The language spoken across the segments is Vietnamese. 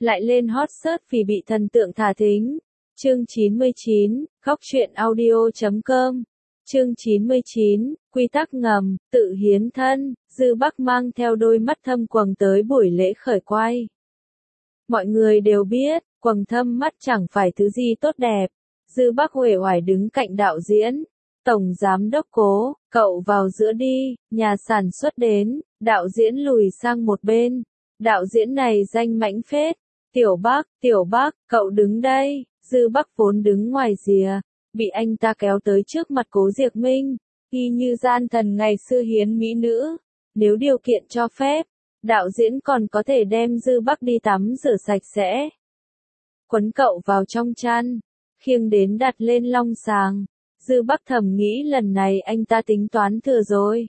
lại lên hot search vì bị thần tượng thả thính. Chương 99, Góc truyện audio.com. Chương 99, Quy tắc ngầm, tự hiến thân, Dư Bắc mang theo đôi mắt thâm quầng tới buổi lễ khởi quay. Mọi người đều biết, quầng thâm mắt chẳng phải thứ gì tốt đẹp. Dư Bắc uể oải đứng cạnh đạo diễn. Tổng giám đốc Cố, cậu vào giữa đi, nhà sản xuất đến, đạo diễn lùi sang một bên. Đạo diễn này danh mãnh phết. Tiểu Bắc, cậu đứng đây. Dư Bắc vốn đứng ngoài rìa, bị anh ta kéo tới trước mặt Cố Diệc Minh, y như gian thần ngày xưa hiến mỹ nữ. Nếu điều kiện cho phép, đạo diễn còn có thể đem Dư Bắc đi tắm rửa sạch sẽ. Quấn cậu vào trong chăn, khiêng đến đặt lên long sàng. Dư Bắc thầm nghĩ lần này anh ta tính toán thừa rồi.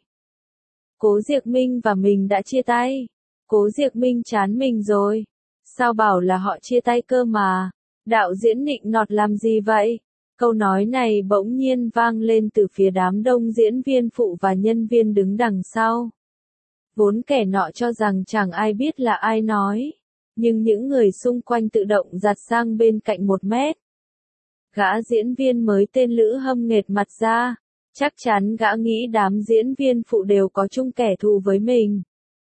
Cố Diệc Minh và mình đã chia tay. Cố Diệc Minh chán mình rồi. Sao bảo là họ chia tay cơ mà. Đạo diễn nịnh nọt làm gì vậy? Câu nói này bỗng nhiên vang lên từ phía đám đông diễn viên phụ và nhân viên đứng đằng sau. Vốn kẻ nọ cho rằng chẳng ai biết là ai nói. Nhưng những người xung quanh tự động giặt sang bên cạnh 1 mét. Gã diễn viên mới tên Lữ Hâm nghệt mặt ra. Chắc chắn gã nghĩ đám diễn viên phụ đều có chung kẻ thù với mình.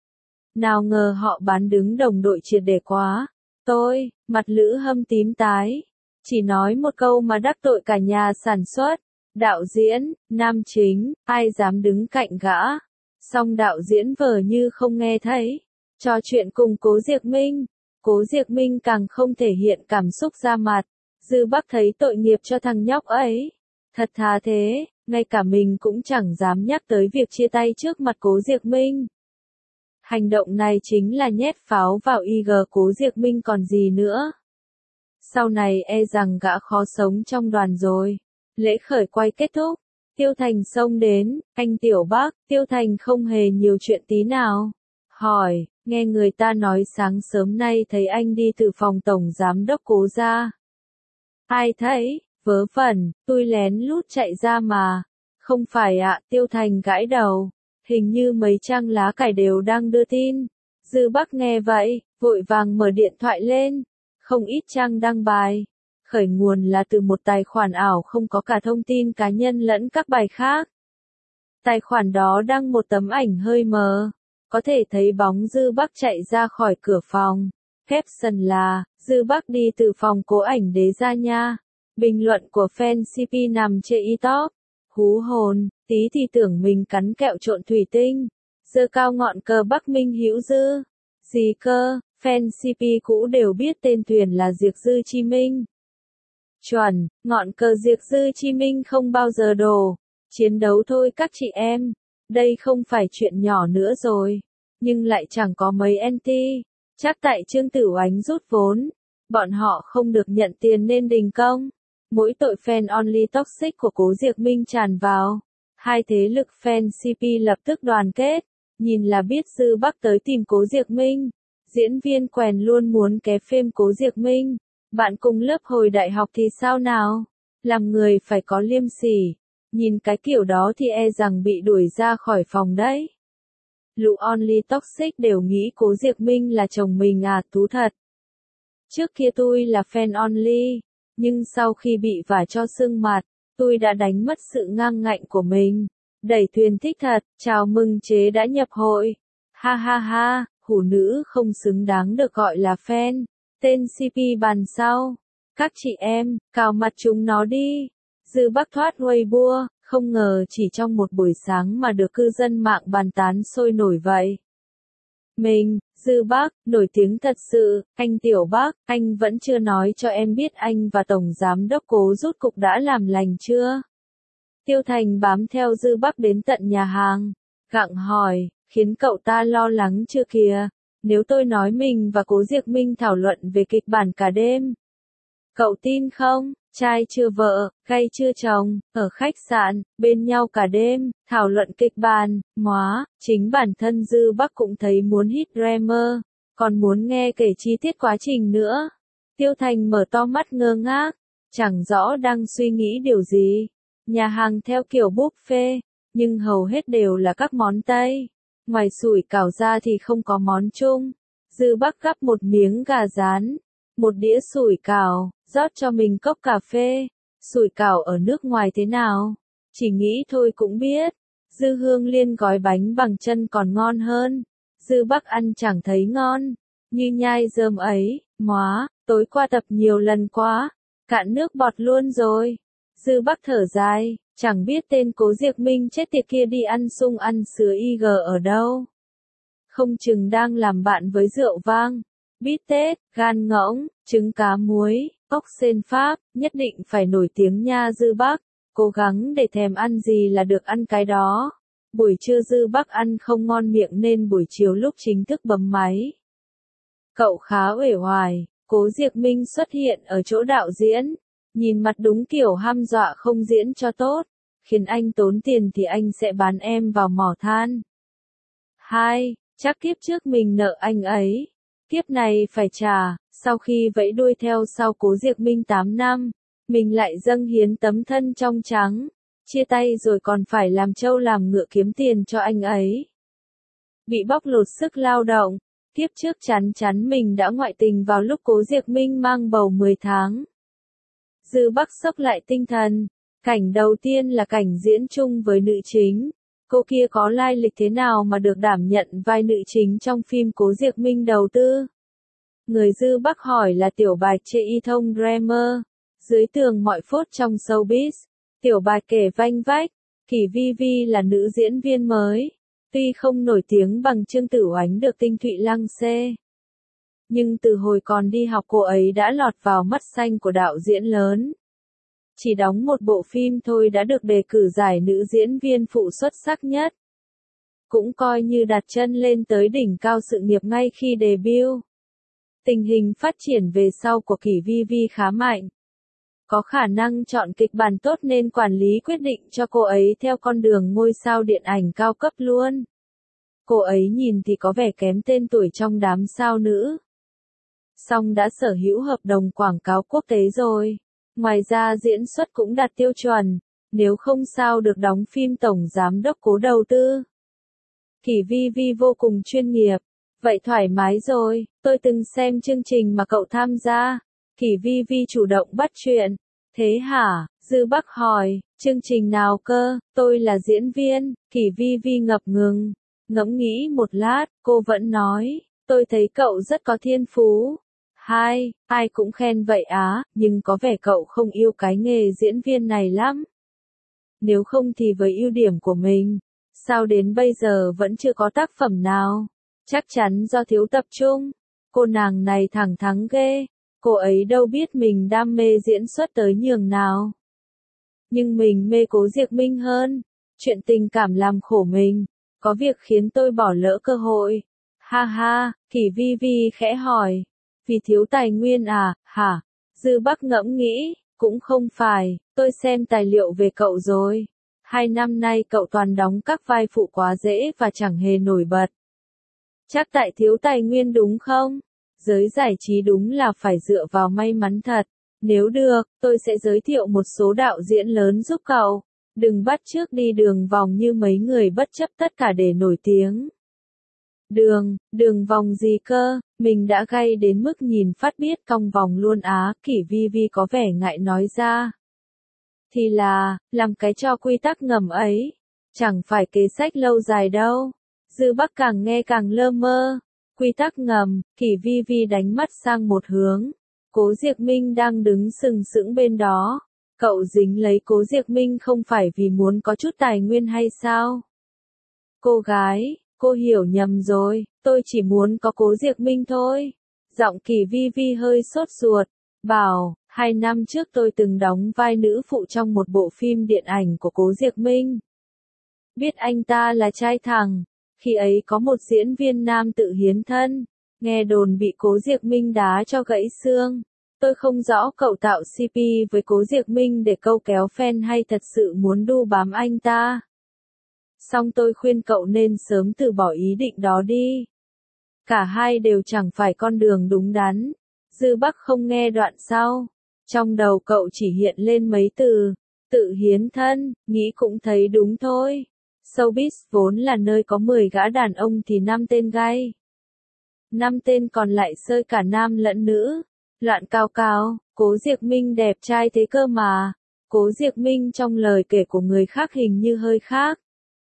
Nào ngờ họ bán đứng đồng đội triệt để quá. Mặt Lữ Hâm tím tái. Chỉ nói một câu mà đắc tội cả nhà sản xuất. Đạo diễn, nam chính, ai dám đứng cạnh gã. Song đạo diễn vờ như không nghe thấy. Trò chuyện cùng Cố Diệc Minh. Cố Diệc Minh càng không thể hiện cảm xúc ra mặt. Dư Bắc thấy tội nghiệp cho thằng nhóc ấy. Thật thà thế, ngay cả mình cũng chẳng dám nhắc tới việc chia tay trước mặt Cố Diệc Minh. Hành động này chính là nhét pháo vào IG Cố Diệc Minh còn gì nữa. Sau này e rằng gã khó sống trong đoàn rồi. Lễ khởi quay kết thúc. Tiêu Thành xông đến, anh Tiểu Bắc, Tiêu Thành không hề nhiều chuyện tí nào. Hỏi, nghe người ta nói sáng sớm nay thấy anh đi từ phòng tổng giám đốc Cố ra. Ai thấy, vớ vẩn, tôi lén lút chạy ra mà. Không phải ạ, Tiêu Thành gãi đầu. Hình như mấy trang lá cải đều đang đưa tin. Dư Bắc nghe vậy, vội vàng mở điện thoại lên. Không ít trang đăng bài. Khởi nguồn là từ một tài khoản ảo không có cả thông tin cá nhân lẫn các bài khác. Tài khoản đó đăng một tấm ảnh hơi mờ. Có thể thấy bóng Dư Bắc chạy ra khỏi cửa phòng. Caption là, Dư Bắc đi từ phòng Cố ảnh đế ra nha. Bình luận của fan CP nằm trên e-top. Hú hồn, tí thì tưởng mình cắn kẹo trộn thủy tinh. Giơ cao ngọn cờ Bắc Minh Hữu Dư. Gì cơ, fan CP cũ đều biết tên thuyền là Diệc Dư Chi Minh. Chuẩn, ngọn cờ Diệc Dư Chi Minh không bao giờ đổ. Chiến đấu thôi các chị em. Đây không phải chuyện nhỏ nữa rồi. Nhưng lại chẳng có mấy anti. Chắc tại Trương Tử Oánh rút vốn. Bọn họ không được nhận tiền nên đình công. Mỗi tội fan only toxic của Cố Diệc Minh tràn vào. Hai thế lực fan CP lập tức đoàn kết. Nhìn là biết Dư Bắc tới tìm Cố Diệc Minh. Diễn viên quèn luôn muốn ké phêm Cố Diệc Minh. Bạn cùng lớp hồi đại học thì sao nào? Làm người phải có liêm sỉ. Nhìn cái kiểu đó thì e rằng bị đuổi ra khỏi phòng đấy. Lũ only toxic đều nghĩ Cố Diệc Minh là chồng mình à, thú thật. Trước kia tôi là fan only. Nhưng sau khi bị vả cho sưng mặt, tôi đã đánh mất sự ngang ngạnh của mình. Đẩy thuyền thích thật, chào mừng chế đã nhập hội. Ha ha ha, hủ nữ không xứng đáng được gọi là fan. Tên CP bàn sau. Các chị em, cào mặt chúng nó đi. Dư Bắc thoát Weibo, không ngờ chỉ trong một buổi sáng mà được cư dân mạng bàn tán sôi nổi vậy. Mình, Dư Bắc, nổi tiếng thật sự, anh Tiểu Bắc, anh vẫn chưa nói cho em biết anh và Tổng Giám đốc Cố rút cục đã làm lành chưa? Tiêu Thành bám theo Dư Bắc đến tận nhà hàng, gặng hỏi, khiến cậu ta lo lắng chưa kìa, nếu tôi nói mình và Cố Diệc Minh thảo luận về kịch bản cả đêm. Cậu tin không? Trai chưa vợ, gay chưa chồng, ở khách sạn, bên nhau cả đêm, thảo luận kịch bản, chính bản thân Dư Bắc cũng thấy muốn hit Dreamer, còn muốn nghe kể chi tiết quá trình nữa. Tiêu Thành mở to mắt ngơ ngác, chẳng rõ đang suy nghĩ điều gì. Nhà hàng theo kiểu buffet, nhưng hầu hết đều là các món Tây. Ngoài sủi cảo ra thì không có món chung. Dư Bắc gắp một miếng gà rán, một đĩa sủi cảo, rót cho mình cốc cà phê. Sủi cảo ở nước ngoài thế nào? Chỉ nghĩ thôi cũng biết. Dư Hương Liên gói bánh bằng chân còn ngon hơn. Dư Bắc ăn chẳng thấy ngon. Như nhai rơm ấy, móa, tối qua tập nhiều lần quá. Cạn nước bọt luôn rồi. Dư Bắc thở dài, chẳng biết tên Cố Diệc Minh chết tiệt kia đi ăn sung ăn sứa IG ở đâu. Không chừng đang làm bạn với rượu vang, bít tết, gan ngỗng, trứng cá muối, ốc sên Pháp, nhất định phải nổi tiếng nha Dư Bắc. Cố gắng để thèm ăn gì là được ăn cái đó. Buổi trưa Dư Bắc ăn không ngon miệng nên buổi chiều lúc chính thức bấm máy. Cậu khá uể oải, Cố Diệc Minh xuất hiện ở chỗ đạo diễn. Nhìn mặt đúng kiểu hăm dọa không diễn cho tốt. Khiến anh tốn tiền thì anh sẽ bán em vào mỏ than. 2. Chắc kiếp trước mình nợ anh ấy. Kiếp này phải trả. Sau khi vẫy đuôi theo sau Cố Diệc Minh 8 năm, mình lại dâng hiến tấm thân trong trắng. Chia tay rồi còn phải làm trâu làm ngựa kiếm tiền cho anh ấy. Bị bóc lột sức lao động. Kiếp trước chắn chắn mình đã ngoại tình vào lúc Cố Diệc Minh mang bầu 10 tháng. Dư Bắc sốc lại tinh thần. Cảnh đầu tiên là cảnh diễn chung với nữ chính. Cô kia có lai lịch thế nào mà được đảm nhận vai nữ chính trong phim Cố Diệc Minh đầu tư? Người Dư Bắc hỏi là Tiểu Bạch Chê Y Thông Dreamer. Dưới tường mọi phốt trong showbiz. Tiểu Bạch kể vanh vách. Kỷ Vi Vi là nữ diễn viên mới. Tuy không nổi tiếng bằng Trương Tử Oánh được Tinh Thụy Lăng xê. Nhưng từ hồi còn đi học cô ấy đã lọt vào mắt xanh của đạo diễn lớn. Chỉ đóng một bộ phim thôi đã được đề cử giải nữ diễn viên phụ xuất sắc nhất. Cũng coi như đặt chân lên tới đỉnh cao sự nghiệp ngay khi debut. Tình hình phát triển về sau của Kỷ Vi Vi khá mạnh. Có khả năng chọn kịch bản tốt nên quản lý quyết định cho cô ấy theo con đường ngôi sao điện ảnh cao cấp luôn. Cô ấy nhìn thì có vẻ kém tên tuổi trong đám sao nữ. Song đã sở hữu hợp đồng quảng cáo quốc tế rồi. Ngoài ra diễn xuất cũng đạt tiêu chuẩn, nếu không sao được đóng phim tổng giám đốc Cố đầu tư. Kỷ Vi Vi vô cùng chuyên nghiệp. Vậy thoải mái rồi, tôi từng xem chương trình mà cậu tham gia. Kỷ Vi Vi chủ động bắt chuyện. Thế hả? Dư Bắc hỏi, chương trình nào cơ? Tôi là diễn viên. Kỷ Vi Vi ngập ngừng. Ngẫm nghĩ một lát, cô vẫn nói, tôi thấy cậu rất có thiên phú. 2. Ai cũng khen vậy á, nhưng có vẻ cậu không yêu cái nghề diễn viên này lắm. Nếu không thì với ưu điểm của mình, sao đến bây giờ vẫn chưa có tác phẩm nào? Chắc chắn do thiếu tập trung. Cô nàng này thẳng thắn ghê. Cô ấy đâu biết mình đam mê diễn xuất tới nhường nào. Nhưng mình mê Cố Diệc Minh hơn. Chuyện tình cảm làm khổ mình. Có việc khiến tôi bỏ lỡ cơ hội. Ha ha, Kỷ Vi Vi khẽ hỏi. Vì thiếu tài nguyên à, hả? Dư Bắc ngẫm nghĩ, cũng không phải, tôi xem tài liệu về cậu rồi. 2 năm nay cậu toàn đóng các vai phụ quá dễ và chẳng hề nổi bật. Chắc tại thiếu tài nguyên đúng không? Giới giải trí đúng là phải dựa vào may mắn thật. Nếu được, tôi sẽ giới thiệu một số đạo diễn lớn giúp cậu. Đừng bắt chước đi đường vòng như mấy người bất chấp tất cả để nổi tiếng. Đường vòng gì cơ, mình đã gay đến mức nhìn phát biết cong vòng luôn á, Kỷ Vi Vi có vẻ ngại nói ra. Thì là, làm cái cho quy tắc ngầm ấy, chẳng phải kế sách lâu dài đâu. Dư Bắc càng nghe càng lơ mơ. Quy tắc ngầm, Kỷ Vi Vi đánh mắt sang một hướng. Cố Diệc Minh đang đứng sừng sững bên đó. Cậu dính lấy Cố Diệc Minh không phải vì muốn có chút tài nguyên hay sao? Cô gái, cô hiểu nhầm rồi, tôi chỉ muốn có Cố Diệc Minh thôi. Giọng Kỷ Vi Vi hơi sốt ruột, bảo, 2 năm trước tôi từng đóng vai nữ phụ trong một bộ phim điện ảnh của Cố Diệc Minh. Biết anh ta là trai thẳng, khi ấy có một diễn viên nam tự hiến thân, nghe đồn bị Cố Diệc Minh đá cho gãy xương. Tôi không rõ cậu tạo CP với Cố Diệc Minh để câu kéo fan hay thật sự muốn đu bám anh ta. Song tôi khuyên cậu nên sớm từ bỏ ý định đó đi. Cả hai đều chẳng phải con đường đúng đắn. Dư Bắc không nghe đoạn sau. Trong đầu cậu chỉ hiện lên mấy từ. Tự hiến thân, nghĩ cũng thấy đúng thôi. Showbiz vốn là nơi có 10 gã đàn ông thì 5 tên gay. 5 tên còn lại sơi cả nam lẫn nữ. Loạn cao cao, Cố Diệc Minh đẹp trai thế cơ mà. Cố Diệc Minh trong lời kể của người khác hình như hơi khác.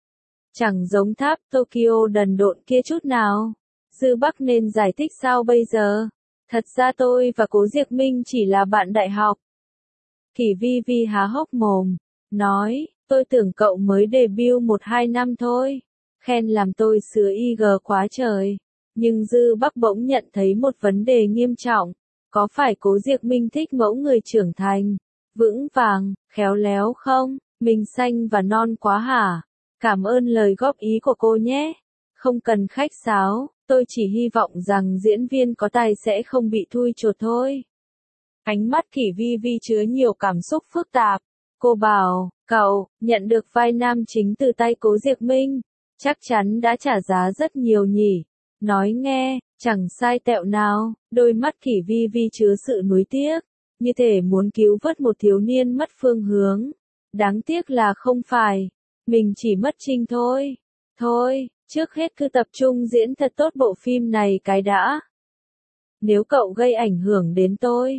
Chẳng giống tháp Tokyo đần độn kia chút nào. Dư Bắc nên giải thích sao bây giờ? Thật ra tôi và Cố Diệc Minh chỉ là bạn đại học. Kỷ Vi Vi há hốc mồm, nói, tôi tưởng cậu mới debut 1-2 năm thôi. Khen làm tôi sứa IG quá trời. Nhưng Dư Bắc bỗng nhận thấy một vấn đề nghiêm trọng. Có phải Cố Diệc Minh thích mẫu người trưởng thành, vững vàng, khéo léo không? Mình xanh và non quá hả? Cảm ơn lời góp ý của cô nhé. Không cần khách sáo, tôi chỉ hy vọng rằng diễn viên có tài sẽ không bị thui chột thôi. Ánh mắt Kỷ Vi Vi chứa nhiều cảm xúc phức tạp. Cô bảo, cậu, nhận được vai nam chính từ tay Cố Diệc Minh, chắc chắn đã trả giá rất nhiều nhỉ. Nói nghe, chẳng sai tẹo nào, đôi mắt Kỷ Vi Vi chứa sự nuối tiếc, như thể muốn cứu vớt một thiếu niên mất phương hướng. Đáng tiếc là không phải, mình chỉ mất trinh thôi. Thôi, trước hết cứ tập trung diễn thật tốt bộ phim này cái đã. Nếu cậu gây ảnh hưởng đến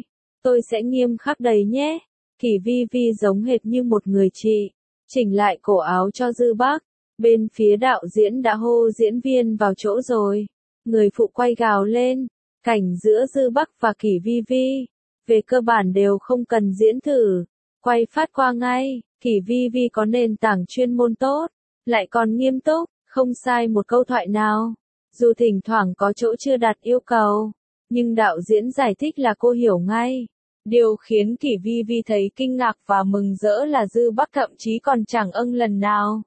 tôi sẽ nghiêm khắc đấy nhé. Kỷ Vi Vi giống hệt như một người chị, chỉnh lại cổ áo cho Dư Bắc. Bên phía đạo diễn đã hô diễn viên vào chỗ rồi. Người phụ quay gào lên, cảnh giữa Dư Bắc và Kỷ Vi Vi, về cơ bản đều không cần diễn thử, quay phát qua ngay. Kỷ Vi Vi có nền tảng chuyên môn tốt, lại còn nghiêm túc, không sai một câu thoại nào. Dù thỉnh thoảng có chỗ chưa đạt yêu cầu, nhưng đạo diễn giải thích là cô hiểu ngay. Điều khiến Kỷ Vi Vi thấy kinh ngạc và mừng rỡ là Dư Bắc thậm chí còn chẳng ưng lần nào.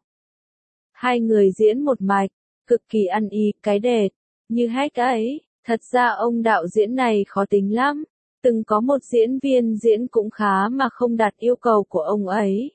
Hai người diễn một mạch, cực kỳ ăn ý, cái đệt, như hack ấy. Thật ra ông đạo diễn này khó tính lắm, từng có một diễn viên diễn cũng khá mà không đạt yêu cầu của ông ấy.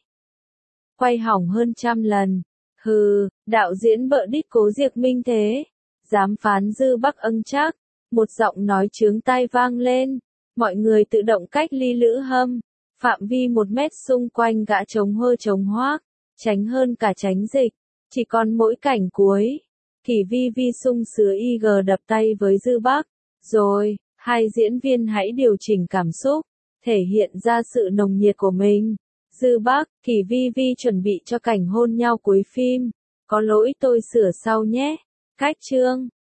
Quay hỏng hơn 100 lần. Hừ, đạo diễn bợ đít Cố Diệc Minh thế. Dám phán Dư Bắc ưng chắc. Một giọng nói chướng tai vang lên. Mọi người tự động cách ly Lữ Hâm. Phạm vi 1 mét xung quanh gã chống hơ chống hoác. Tránh hơn cả tránh dịch. Chỉ còn mỗi cảnh cuối. Kỷ Vi Vi sung sứa IG đập tay với Dư Bắc. Rồi, hai diễn viên hãy điều chỉnh cảm xúc, thể hiện ra sự nồng nhiệt của mình. Dư Bắc, Kỷ Vi Vi chuẩn bị cho cảnh hôn nhau cuối phim. Có lỗi tôi sửa sau nhé. Cách chương.